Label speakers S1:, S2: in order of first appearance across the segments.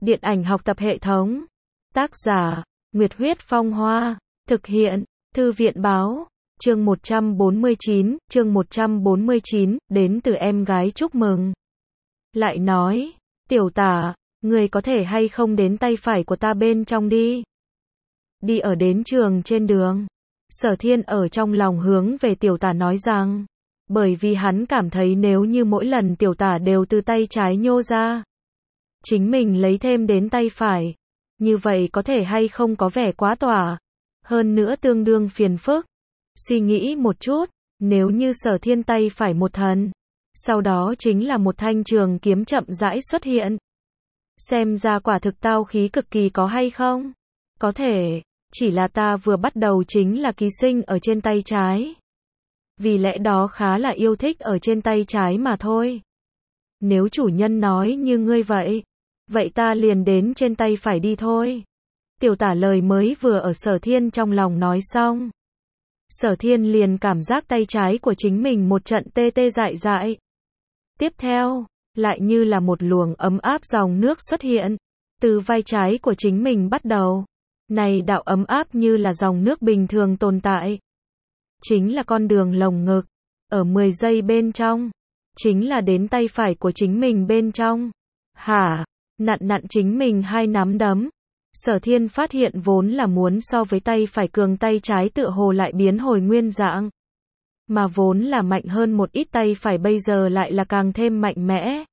S1: Điện ảnh học tập hệ thống. Tác giả, Nguyệt Huyết Phong Hoa. Thực hiện, Thư viện Báo. Chương 149, đến từ em gái chúc mừng. Lại nói, Tiểu Tả, người có thể hay không đến tay phải của ta bên trong đi. Đi ở đến trường trên đường, Sở Thiên ở trong lòng hướng về Tiểu Tả nói rằng, bởi vì hắn cảm thấy nếu như mỗi lần Tiểu Tả đều từ tay trái nhô ra, chính mình lấy thêm đến tay phải, như vậy có thể hay không có vẻ quá tỏa, hơn nữa tương đương phiền phức. Suy nghĩ một chút, nếu như Sở Thiên tay phải một thần, sau đó chính là một thanh trường kiếm chậm rãi xuất hiện. Xem ra quả thực tao khí cực kỳ có hay không? Có thể, chỉ là ta vừa bắt đầu chính là ký sinh ở trên tay trái. Vì lẽ đó khá là yêu thích ở trên tay trái mà thôi. Nếu chủ nhân nói như ngươi vậy, vậy ta liền đến trên tay phải đi thôi. Tiểu Tả lời mới vừa ở Sở Thiên trong lòng nói xong, Sở Thiên liền cảm giác tay trái của chính mình một trận tê tê dại dại. Tiếp theo, lại như là một luồng ấm áp dòng nước xuất hiện, từ vai trái của chính mình bắt đầu. Này đạo ấm áp như là dòng nước bình thường tồn tại. Chính là con đường lồng ngực, ở 10 giây bên trong, chính là đến tay phải của chính mình bên trong. Hả? Nặn chính mình hai nắm đấm. Sở Thiên phát hiện vốn là muốn so với tay phải cường tay trái tựa hồ lại biến hồi nguyên dạng. Mà vốn là mạnh hơn một ít tay phải bây giờ lại là càng thêm mạnh mẽ.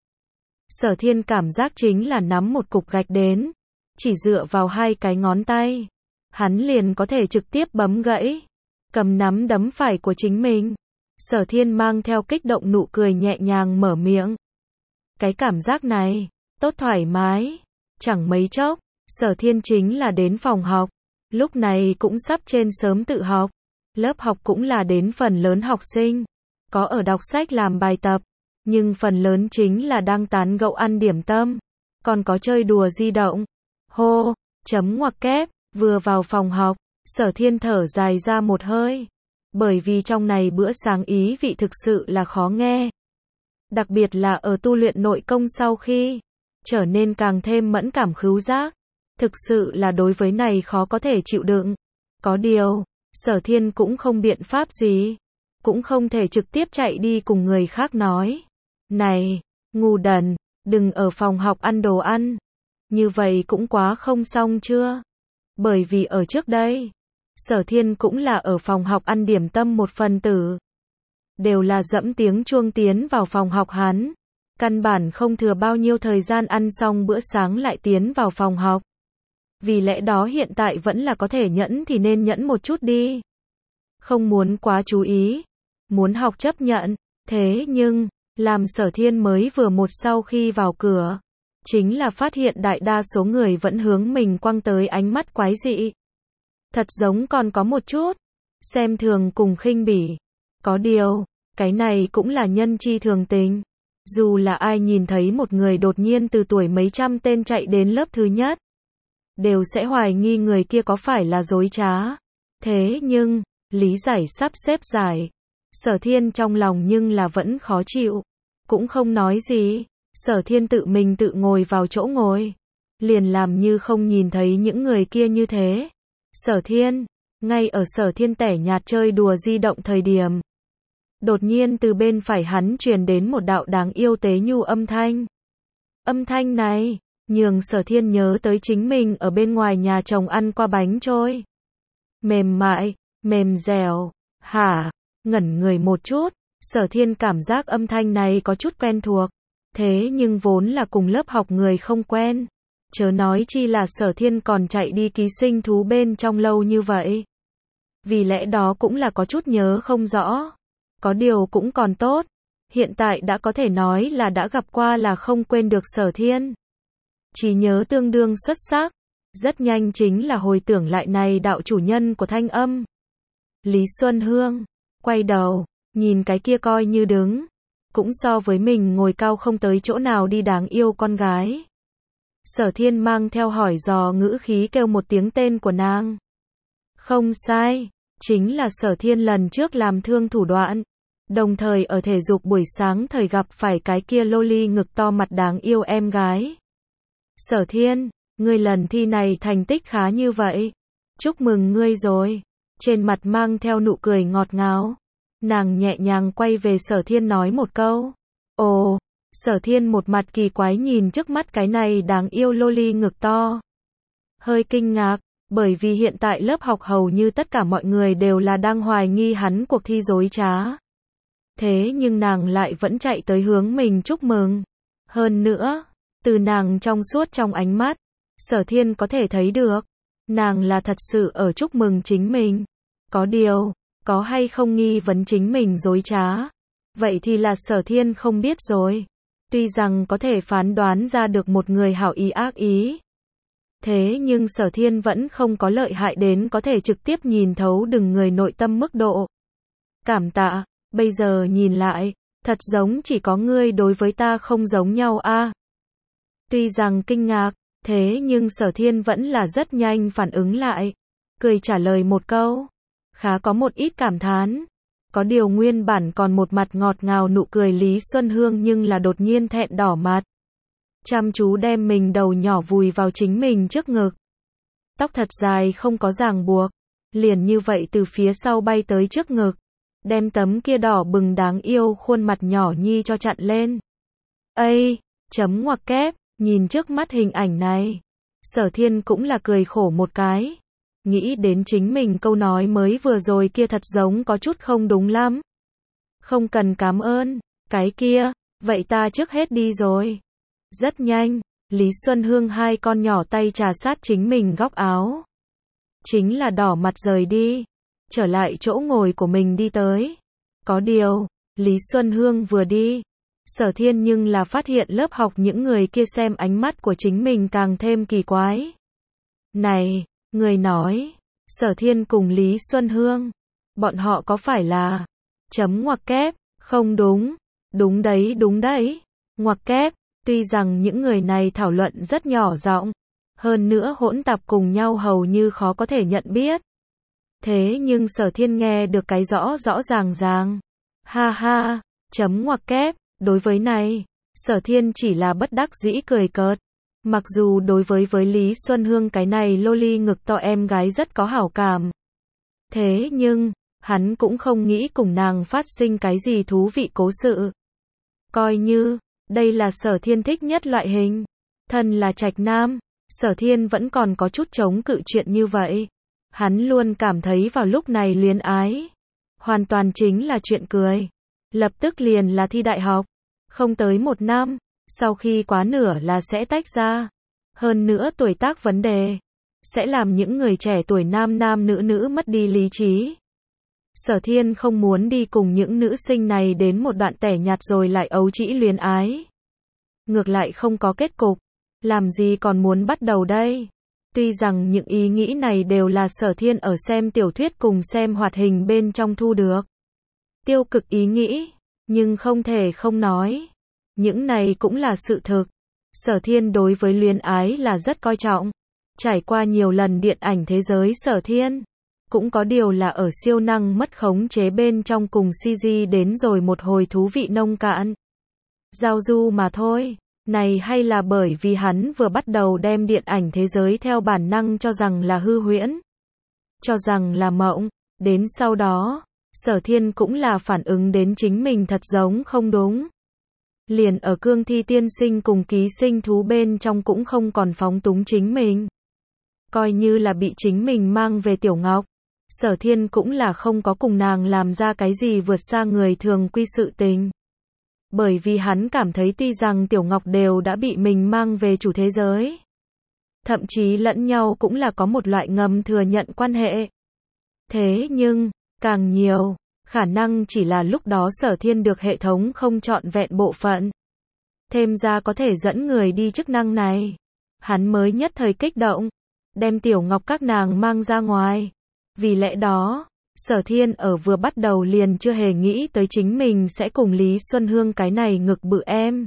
S1: Sở Thiên cảm giác chính là nắm một cục gạch đến, chỉ dựa vào hai cái ngón tay, hắn liền có thể trực tiếp bấm gãy. Cầm nắm đấm phải của chính mình, Sở Thiên mang theo kích động nụ cười nhẹ nhàng mở miệng. Cái cảm giác này, tốt thoải mái. Chẳng mấy chốc, Sở Thiên chính là đến phòng học. Lúc này cũng sắp trên sớm tự học. Lớp học cũng là đến phần lớn học sinh. Có ở đọc sách làm bài tập. Nhưng phần lớn chính là đang tán gẫu ăn điểm tâm. Còn có chơi đùa di động. Hô, chấm ngoặc kép, vừa vào phòng học, Sở Thiên thở dài ra một hơi. Bởi vì trong này bữa sáng ý vị thực sự là khó nghe. Đặc biệt là ở tu luyện nội công sau khi trở nên càng thêm mẫn cảm khứu giác. Thực sự là đối với này khó có thể chịu đựng. Có điều, Sở Thiên cũng không biện pháp gì. Cũng không thể trực tiếp chạy đi cùng người khác nói. Này, ngu đần, đừng ở phòng học ăn đồ ăn. Như vậy cũng quá không xong chưa? Bởi vì ở trước đây, Sở Thiên cũng là ở phòng học ăn điểm tâm một phần tử. Đều là dẫm tiếng chuông tiến vào phòng học hắn. Căn bản không thừa bao nhiêu thời gian ăn xong bữa sáng lại tiến vào phòng học. Vì lẽ đó hiện tại vẫn là có thể nhẫn thì nên nhẫn một chút đi. Không muốn quá chú ý. Muốn học chấp nhận. Thế nhưng, làm Sở Thiên mới vừa một sau khi vào cửa, chính là phát hiện đại đa số người vẫn hướng mình quăng tới ánh mắt quái dị. Thật giống còn có một chút xem thường cùng khinh bỉ. Có điều, cái này cũng là nhân chi thường tình. Dù là ai nhìn thấy một người đột nhiên từ tuổi mấy trăm tên chạy đến lớp thứ nhất, đều sẽ hoài nghi người kia có phải là dối trá. Thế nhưng, lý giải sắp xếp giải. Sở Thiên trong lòng nhưng là vẫn khó chịu. Cũng không nói gì. Sở Thiên tự mình tự ngồi vào chỗ ngồi. Liền làm như không nhìn thấy những người kia như thế. Sở Thiên, ngay ở Sở Thiên tẻ nhạt chơi đùa di động thời điểm, đột nhiên từ bên phải hắn truyền đến một đạo đáng yêu tế nhu âm thanh. Âm thanh này, nhường Sở Thiên nhớ tới chính mình ở bên ngoài nhà chồng ăn qua bánh trôi. Mềm mại, mềm dẻo. Hả? Ngẩn người một chút, Sở Thiên cảm giác âm thanh này có chút quen thuộc. Thế nhưng vốn là cùng lớp học người không quen. Chớ nói chi là Sở Thiên còn chạy đi ký sinh thú bên trong lâu như vậy. Vì lẽ đó cũng là có chút nhớ không rõ. Có điều cũng còn tốt. Hiện tại đã có thể nói là đã gặp qua là không quên được Sở Thiên. Chỉ nhớ tương đương xuất sắc. Rất nhanh chính là hồi tưởng lại này đạo chủ nhân của thanh âm. Lý Xuân Hương. Quay đầu, nhìn cái kia coi như đứng. Cũng so với mình ngồi cao không tới chỗ nào đi đáng yêu con gái. Sở Thiên mang theo hỏi dò ngữ khí kêu một tiếng tên của nàng. Không sai, chính là Sở Thiên lần trước làm thương thủ đoạn. Đồng thời ở thể dục buổi sáng thời gặp phải cái kia loli ngực to mặt đáng yêu em gái. Sở Thiên, ngươi lần thi này thành tích khá như vậy. Chúc mừng ngươi rồi. Trên mặt mang theo nụ cười ngọt ngào. Nàng nhẹ nhàng quay về Sở Thiên nói một câu. Ồ, Sở Thiên một mặt kỳ quái nhìn trước mắt cái này đáng yêu loli ngực to. Hơi kinh ngạc, bởi vì hiện tại lớp học hầu như tất cả mọi người đều là đang hoài nghi hắn cuộc thi dối trá. Thế nhưng nàng lại vẫn chạy tới hướng mình chúc mừng. Hơn nữa, từ nàng trong suốt trong ánh mắt, Sở Thiên có thể thấy được, nàng là thật sự ở chúc mừng chính mình. Có điều, có hay không nghi vấn chính mình dối trá, vậy thì là Sở Thiên không biết rồi. Tuy rằng có thể phán đoán ra được một người hảo ý ác ý, thế nhưng Sở Thiên vẫn không có lợi hại đến có thể trực tiếp nhìn thấu từng người nội tâm mức độ. Cảm tạ, bây giờ nhìn lại, thật giống chỉ có ngươi đối với ta không giống nhau a. Tuy rằng kinh ngạc, thế nhưng Sở Thiên vẫn là rất nhanh phản ứng lại, cười trả lời một câu, khá có một ít cảm thán. Có điều nguyên bản còn một mặt ngọt ngào nụ cười Lý Xuân Hương nhưng là đột nhiên thẹn đỏ mặt. Chăm chú đem mình đầu nhỏ vùi vào chính mình trước ngực. Tóc thật dài không có ràng buộc, liền như vậy từ phía sau bay tới trước ngực, đem tấm kia đỏ bừng đáng yêu khuôn mặt nhỏ nhi cho chặn lên. Ây, chấm ngoặc kép, nhìn trước mắt hình ảnh này, Sở Thiên cũng là cười khổ một cái. Nghĩ đến chính mình câu nói mới vừa rồi kia thật giống có chút không đúng lắm. Không cần cảm ơn, cái kia, vậy ta trước hết đi rồi. Rất nhanh, Lý Xuân Hương hai con nhỏ tay trà sát chính mình góc áo. Chính là đỏ mặt rời đi, trở lại chỗ ngồi của mình đi tới. Có điều, Lý Xuân Hương vừa đi, Sở Thiên nhưng là phát hiện lớp học những người kia xem ánh mắt của chính mình càng thêm kỳ quái. Này, người nói, Sở Thiên cùng Lý Xuân Hương, bọn họ có phải là chấm ngoặc kép, không đúng, đúng đấy, ngoặc kép. Tuy rằng những người này thảo luận rất nhỏ giọng, hơn nữa hỗn tạp cùng nhau hầu như khó có thể nhận biết. Thế nhưng Sở Thiên nghe được cái rõ ràng. Ha ha, chấm ngoặc kép, đối với này, Sở Thiên chỉ là bất đắc dĩ cười cợt. Mặc dù đối với Lý Xuân Hương cái này loli ngực to em gái rất có hảo cảm. Thế nhưng, hắn cũng không nghĩ cùng nàng phát sinh cái gì thú vị cố sự. Coi như đây là Sở Thiên thích nhất loại hình. Thân là trạch nam, Sở Thiên vẫn còn có chút chống cự chuyện như vậy. Hắn luôn cảm thấy vào lúc này luyến ái hoàn toàn chính là chuyện cười. Lập tức liền là thi đại học. Không tới một năm, sau khi quá nửa là sẽ tách ra. Hơn nữa tuổi tác vấn đề sẽ làm những người trẻ tuổi nam nữ mất đi lý trí. Sở Thiên không muốn đi cùng những nữ sinh này đến một đoạn tẻ nhạt rồi lại ấu trĩ luyến ái. Ngược lại không có kết cục, làm gì còn muốn bắt đầu đây? Tuy rằng những ý nghĩ này đều là Sở Thiên ở xem tiểu thuyết cùng xem hoạt hình bên trong thu được. Tiêu cực ý nghĩ, nhưng không thể không nói. Những này cũng là sự thực. Sở Thiên đối với luyến ái là rất coi trọng. Trải qua nhiều lần điện ảnh thế giới Sở Thiên cũng có điều là ở siêu năng mất khống chế bên trong cùng CG đến rồi một hồi thú vị nông cạn. Giao du mà thôi. Này hay là bởi vì hắn vừa bắt đầu đem điện ảnh thế giới theo bản năng cho rằng là hư huyễn, cho rằng là mộng, đến sau đó, Sở Thiên cũng là phản ứng đến chính mình thật giống không đúng. Liền ở cương thi tiên sinh cùng ký sinh thú bên trong cũng không còn phóng túng chính mình. Coi như là bị chính mình mang về Tiểu Ngọc, Sở Thiên cũng là không có cùng nàng làm ra cái gì vượt xa người thường quy sự tình. Bởi vì hắn cảm thấy tuy rằng Tiểu Ngọc đều đã bị mình mang về chủ thế giới, thậm chí lẫn nhau cũng là có một loại ngầm thừa nhận quan hệ. Thế nhưng, càng nhiều, khả năng chỉ là lúc đó Sở Thiên được hệ thống không trọn vẹn bộ phận. Thêm ra có thể dẫn người đi chức năng này. Hắn mới nhất thời kích động, đem Tiểu Ngọc các nàng mang ra ngoài. Vì lẽ đó, Sở Thiên ở vừa bắt đầu liền chưa hề nghĩ tới chính mình sẽ cùng Lý Xuân Hương cái này ngực bự em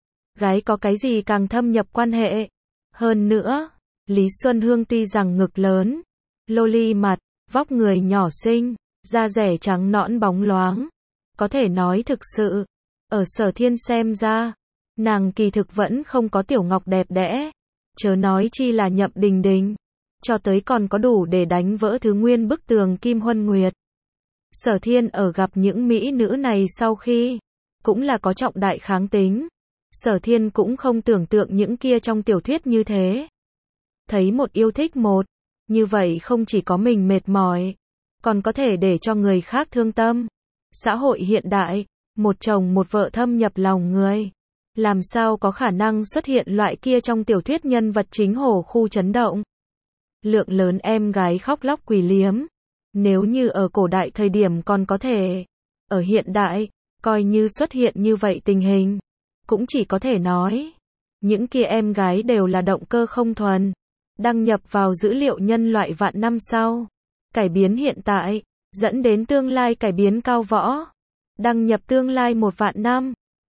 S1: gái có cái gì càng thâm nhập quan hệ. Hơn nữa, Lý Xuân Hương tuy rằng ngực lớn, loli mặt, vóc người nhỏ xinh, da dẻ trắng nõn bóng loáng, có thể nói thực sự, ở Sở Thiên xem ra, nàng kỳ thực vẫn không có Tiểu Ngọc đẹp đẽ. chớ nói chi là Nhậm Đình Đình. Cho tới còn có đủ để đánh vỡ thứ nguyên bức tường Kim Huân Nguyệt. Sở Thiên ở gặp những mỹ nữ này sau khi, cũng là có trọng đại kháng tính. Sở Thiên cũng không tưởng tượng những kia trong tiểu thuyết như thế. Thấy một yêu thích một, như vậy không chỉ có mình mệt mỏi, còn có thể để cho người khác thương tâm. Xã hội hiện đại, một chồng một vợ thâm nhập lòng người. Làm sao có khả năng xuất hiện loại kia trong tiểu thuyết nhân vật chính hổ khu chấn động. Lượng lớn em gái khóc lóc quỳ liếm. Nếu như ở cổ đại thời điểm còn có thể. Ở hiện đại, coi như xuất hiện như vậy tình hình. Cũng chỉ có thể nói. Những kia em gái đều là động cơ không thuần. Đăng nhập vào dữ liệu nhân loại vạn năm sau. Cải biến hiện tại, dẫn đến tương lai cải biến cao võ. Đăng nhập tương lai 1 vạn năm.